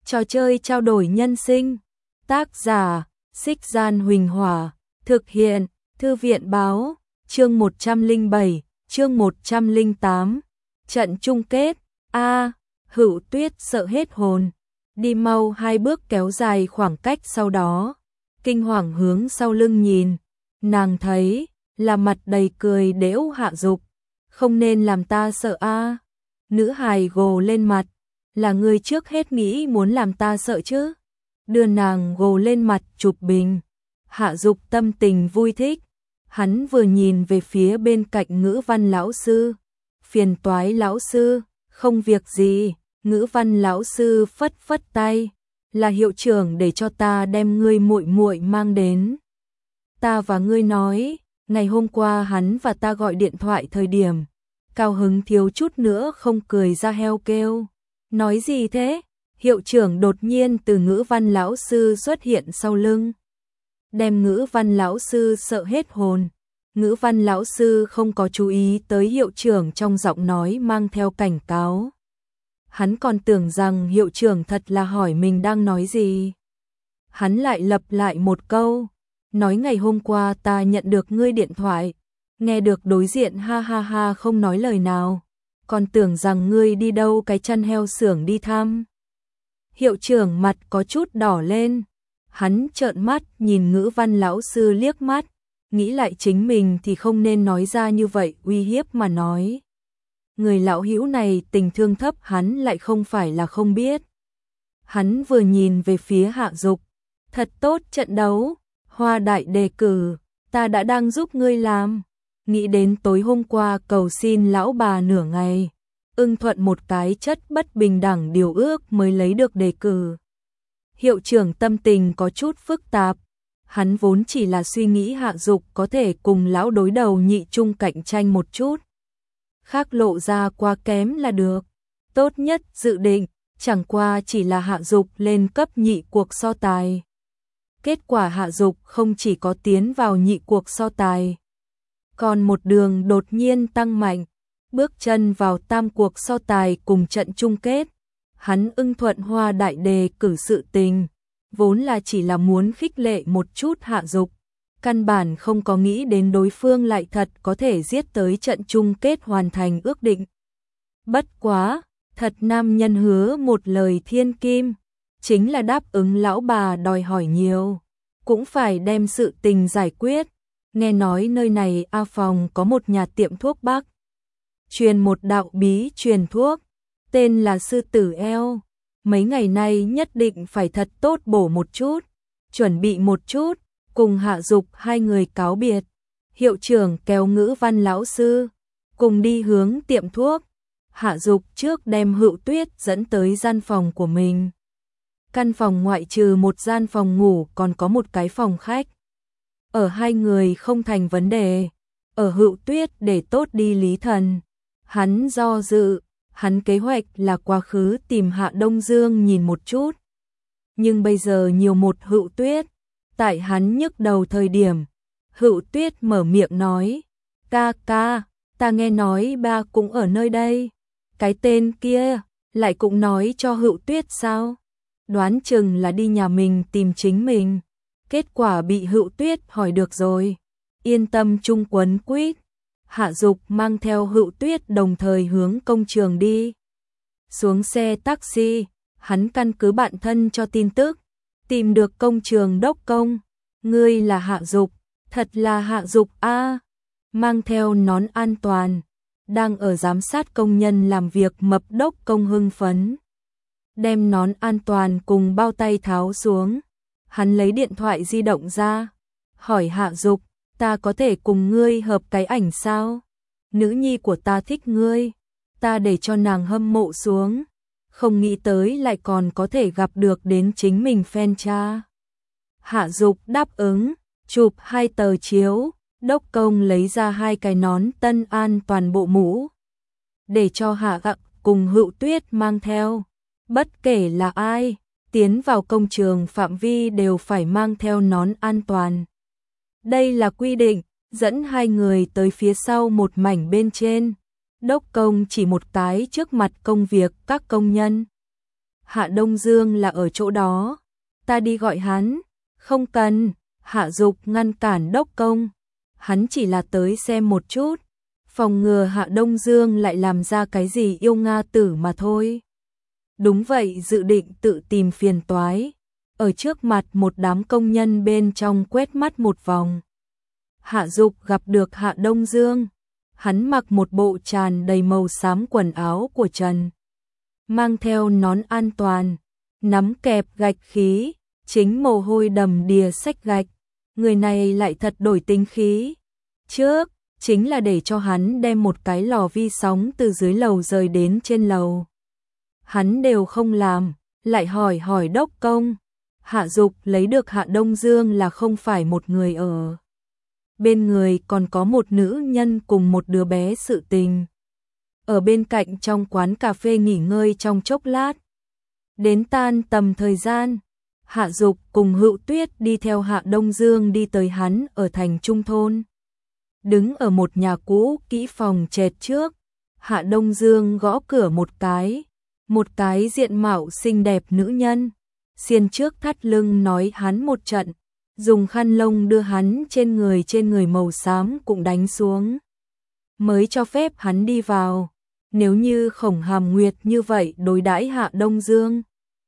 Trò chơi trao đổi nhân sinh. Tác giả: Xích Gian Huỳnh Hỏa. Thực hiện: Thư viện báo. Chương 107, chương 108. Trận chung kết. Hữu Tuyết sợ hết hồn. Đi mau 2 bước kéo dài khoảng cách, sau đó kinh hoàng hướng sau lưng nhìn. Nàng thấy là mặt đầy cười đễu Hạ Dục. Không nên làm ta sợ a. Nữ hài gồ lên mặt. Là ngươi trước hết nghĩ muốn làm ta sợ chứ. Đưa nàng gồ lên mặt chụp bình. Hạ Dục tâm tình vui thích. Hắn vừa nhìn về phía bên cạnh Ngữ Văn lão sư. Phiền toái lão sư. Không việc gì. Ngữ Văn lão sư phất phất tay. Là hiệu trưởng để cho ta đem ngươi muội muội mang đến. Ta và ngươi nói, ngày hôm qua hắn và ta gọi điện thoại thời điểm cao hứng thiếu chút nữa không cười ra heo kêu. Nói gì thế? Hiệu trưởng đột nhiên từ Ngữ Văn lão sư xuất hiện sau lưng, đem Ngữ Văn lão sư sợ hết hồn. Ngữ Văn lão sư không có chú ý tới hiệu trưởng trong giọng nói mang theo cảnh cáo. Hắn còn tưởng rằng hiệu trưởng thật là hỏi mình đang nói gì. Hắn lại lặp lại một câu, nói ngày hôm qua ta nhận được ngươi điện thoại, nghe được đối diện ha ha ha không nói lời nào, còn tưởng rằng ngươi đi đâu cái chăn heo xưởng đi thăm. Hiệu trưởng mặt có chút đỏ lên, hắn trợn mắt nhìn Ngữ Văn lão sư liếc mắt, nghĩ lại chính mình thì không nên nói ra như vậy, uy hiếp mà nói. Người lão hữu này tình thương thấp hắn lại không phải là không biết. Hắn vừa nhìn về phía Hạ Dục, thật tốt trận đấu, Hoa đại đề cử, ta đã đang giúp ngươi làm. Nghĩ đến tối hôm qua cầu xin lão bà nửa ngày, ưng thuận một cái chất bất bình đẳng điều ước mới lấy được đề cử. Hiệu trưởng tâm tình có chút phức tạp, hắn vốn chỉ là suy nghĩ Hạ Dục có thể cùng lão đối đầu nhị trung cạnh tranh một chút. Khác lộ ra quá kém là được. Tốt nhất dự định, chẳng qua chỉ là Hạ Dục lên cấp nhị cuộc so tài. Kết quả Hạ Dục không chỉ có tiến vào nhị cuộc so tài, còn một đường đột nhiên tăng mạnh, bước chân vào tam cuộc so tài cùng trận chung kết. Hắn ưng thuận Hoa đại đề cử sự tình, vốn là chỉ là muốn khích lệ một chút Hạ Dục, căn bản không có nghĩ đến đối phương lại thật có thể giết tới trận chung kết hoàn thành ước định. Bất quá, thật nam nhân hứa một lời thiên kim, chính là đáp ứng lão bà đòi hỏi nhiều, cũng phải đem sự tình giải quyết. Nghe nói nơi này A Phòng có một nhà tiệm thuốc Bắc, truyền một đạo bí truyền thuốc, tên là Sư Tử Eo. Mấy ngày nay nhất định phải thật tốt bổ một chút, chuẩn bị một chút. Cùng Hạ Dục 2 người cáo biệt, hiệu trưởng kéo Ngữ Văn lão sư cùng đi hướng tiệm thuốc. Hạ Dục trước đem Hữu Tuyết dẫn tới gian phòng của mình. Căn phòng ngoại trừ một gian phòng ngủ còn có một cái phòng khách. Ở 2 người không thành vấn đề, ở Hữu Tuyết để tốt đi Lý Thần. Hắn do dự, hắn kế hoạch là quá khứ tìm Hạ Đông Dương nhìn một chút. Nhưng bây giờ nhiều một Hữu Tuyết. Tại hắn nhức đầu thời điểm, Hữu Tuyết mở miệng nói, ca ca, ta nghe nói ba cũng ở nơi đây. Cái tên kia lại cũng nói cho Hữu Tuyết sao? Đoán chừng là đi nhà mình tìm chính mình. Kết quả bị Hữu Tuyết hỏi được rồi. Yên tâm chung quấn quýt. Hạ Dục mang theo Hữu Tuyết đồng thời hướng công trường đi. Xuống xe taxi, hắn căn cứ bạn thân cho tin tức. Tìm được công trường đốc công. Ngươi là Hạ Dục, thật là Hạ Dục a. Mang theo nón an toàn, đang ở giám sát công nhân làm việc mập đốc công hưng phấn. Đem nón an toàn cùng bao tay tháo xuống, hắn lấy điện thoại di động ra, hỏi Hạ Dục, ta có thể cùng ngươi hợp cái ảnh sao? Nữ nhi của ta thích ngươi, ta để cho nàng hâm mộ xuống. Không nghĩ tới lại còn có thể gặp được đến chính mình fan cha. Hạ Dục đáp ứng, chụp 2 tờ chiếu, đốc công lấy ra 2 cái nón tân an toàn bộ mũ, để cho Hạ Gặng cùng Hữu Tuyết mang theo. Bất kể là ai, tiến vào công trường phạm vi đều phải mang theo nón an toàn. Đây là quy định, dẫn 2 người tới phía sau một mảnh bên trên. Đốc công chỉ một cái trước mặt công việc các công nhân. Hạ Đông Dương là ở chỗ đó, ta đi gọi hắn. Không cần, Hạ Dục ngăn cản Đốc Công. Hắn chỉ là tới xem một chút, phòng ngừa Hạ Đông Dương lại làm ra cái gì yêu Nga tử mà thôi. Đúng vậy, dự định tự tìm phiền toái. Ở trước mặt một đám công nhân bên trong quét mắt một vòng. Hạ Dục gặp được Hạ Đông Dương. Hắn mặc một bộ tràn đầy màu xám quần áo của Trần, mang theo nón an toàn, nắm kẹp gạch khí, chính mồ hôi đầm đìa xách gạch. Người này lại thật đổi tính khí. Trước, chính là để cho hắn đem một cái lò vi sóng từ dưới lầu rời đến trên lầu. Hắn đều không làm, lại hỏi Đốc Công. Hạ Dục lấy được Hạ Đông Dương là không phải một người ở. Bên người còn có một nữ nhân cùng một đứa bé sự tình. Ở bên cạnh trong quán cà phê nghỉ ngơi trong chốc lát. Đến tan tầm thời gian, Hạ Dục cùng Hữu Tuyết đi theo Hạ Đông Dương đi tới hắn ở thành Trung Thôn. Đứng ở một nhà cũ kỹ phòng trệt trước, Hạ Đông Dương gõ cửa một cái diện mạo xinh đẹp nữ nhân, xiên trước thắt lưng nói hắn một trận, dùng khăn lông đưa hắn trên người màu xám cũng đánh xuống, mới cho phép hắn đi vào. Nếu như Khổng Hàm Nguyệt như vậy đối đãi Hạ Đông Dương,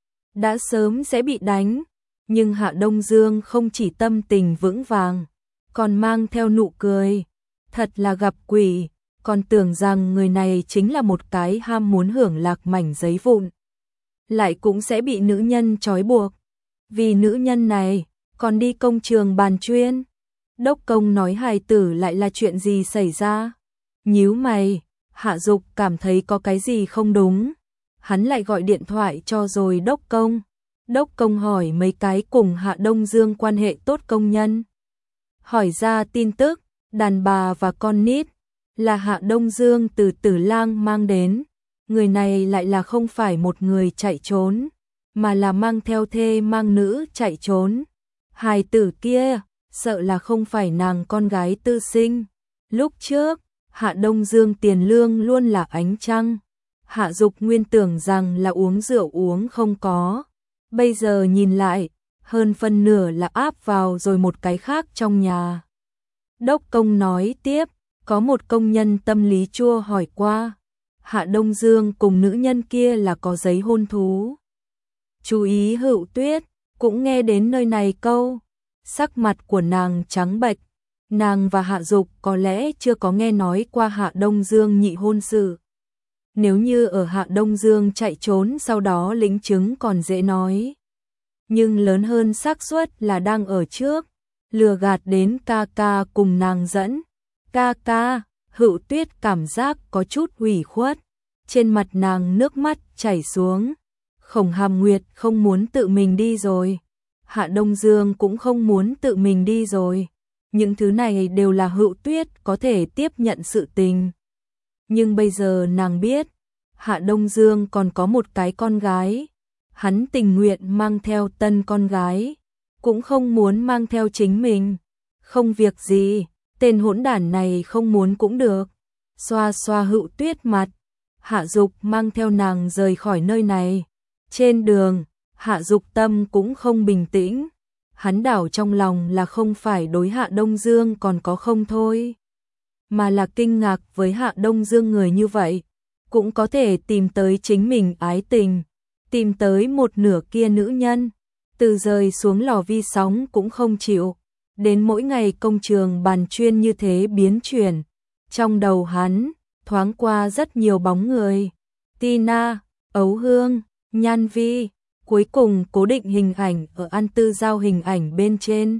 đã sớm sẽ bị đánh, nhưng Hạ Đông Dương không chỉ tâm tình vững vàng, còn mang theo nụ cười, thật là gặp quỷ, còn tưởng rằng người này chính là một cái ham muốn hưởng lạc mảnh giấy vụn, lại cũng sẽ bị nữ nhân trói buộc. Vì nữ nhân này, còn đi công trường bàn chuyên. Đốc Công nói hài tử lại là chuyện gì xảy ra? Nhíu mày, Hạ Dục cảm thấy có cái gì không đúng. Hắn lại gọi điện thoại cho rồi Đốc Công. Đốc Công hỏi mấy cái cùng Hạ Đông Dương quan hệ tốt công nhân. Hỏi ra tin tức, đàn bà và con nít là Hạ Đông Dương từ Tử Lang mang đến. Người này lại là không phải một người chạy trốn, mà là mang theo thê mang nữ chạy trốn. Hài tử kia, sợ là không phải nàng con gái tư sinh. Lúc trước, Hạ Đông Dương tiền lương luôn là ánh trăng. Hạ Dục nguyên tưởng rằng là uống rượu uống không có. Bây giờ nhìn lại, hơn phân nửa là áp vào rồi một cái khác trong nhà. Đốc Công nói tiếp, có một công nhân tâm lý chua hỏi qua. Hạ Đông Dương cùng nữ nhân kia là có giấy hôn thú. Chú ý Hữu Tuyết, cũng nghe đến nơi này câu. Sắc mặt của nàng trắng bệch. Nàng và Hạ Dục có lẽ chưa có nghe nói qua Hạ Đông Dương nhị hôn sự. Nếu như ở Hạ Đông Dương chạy trốn sau đó lĩnh chứng còn dễ nói. Nhưng lớn hơn xác suất là đang ở trước, lừa gạt đến ca ca cùng nàng dẫn. Ca ca, Hữu Tuyết cảm giác có chút ủy khuất, trên mặt nàng nước mắt chảy xuống. Khổng Hàm Nguyệt không muốn tự mình đi rồi, Hạ Đông Dương cũng không muốn tự mình đi rồi. Những thứ này đều là Hữu Tuyết có thể tiếp nhận sự tình. Nhưng bây giờ nàng biết, Hạ Đông Dương còn có một cái con gái. Hắn tình nguyện mang theo tân con gái, cũng không muốn mang theo chính mình. Không việc gì, tên hỗn đản này không muốn cũng được. Xoa xoa Hữu Tuyết mặt, Hạ Dục mang theo nàng rời khỏi nơi này. Trên đường, Hạ Dục tâm cũng không bình tĩnh. Hắn đảo trong lòng là không phải đối Hạ Đông Dương còn có không thôi, mà là kinh ngạc với Hạ Đông Dương người như vậy, cũng có thể tìm tới chính mình ái tình, tìm tới một nửa kia nữ nhân, từ rời xuống lò vi sóng cũng không chịu, đến mỗi ngày công trường bàn chuyên như thế biến chuyển. Trong đầu hắn, thoáng qua rất nhiều bóng người, Tina, Ấu Hương, Nhan Vi, cuối cùng cố định hình ảnh ở An Tư Giao hình ảnh bên trên.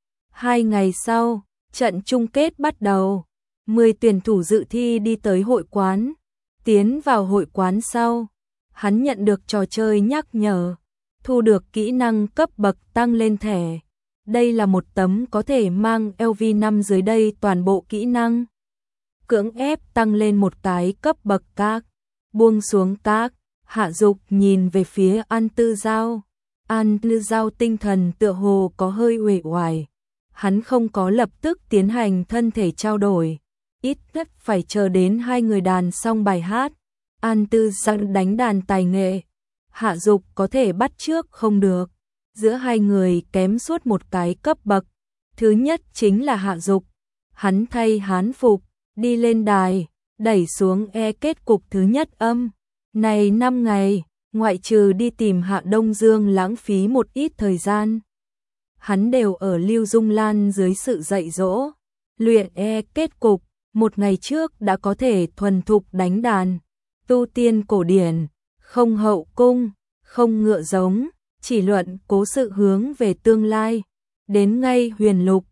2 ngày sau, trận chung kết bắt đầu, 10 tuyển thủ dự thi đi tới hội quán. Tiến vào hội quán sau, hắn nhận được trò chơi nhắc nhở, thu được kỹ năng cấp bậc tăng lên thẻ. Đây là một tấm có thể mang LV5 dưới đây toàn bộ kỹ năng. Cưỡng ép tăng lên một cái cấp bậc các, buông xuống các. Hạ Dục nhìn về phía An Tư Giao. An Tư Giao tinh thần tựa hồ có hơi uể oải. Hắn không có lập tức tiến hành thân thể trao đổi, ít nhất phải chờ đến hai người đàn xong bài hát. An Tư Giao đánh đàn tài nghệ, Hạ Dục có thể bắt chước không được. Giữa hai người kém suốt một cái cấp bậc. Thứ nhất chính là Hạ Dục. Hắn thay hán phục, đi lên đài, đẩy xuống kết cục thứ nhất âm. Này 5 ngày, ngoại trừ đi tìm Hạ Đông Dương lãng phí một ít thời gian. Hắn đều ở Lưu Dung Lan dưới sự dạy dỗ, luyện kết cục, một ngày trước đã có thể thuần thục đánh đàn, tu tiên cổ điển, không hậu cung, không ngựa giống, chỉ luận cố sự hướng về tương lai. Đến ngay Huyền Lục,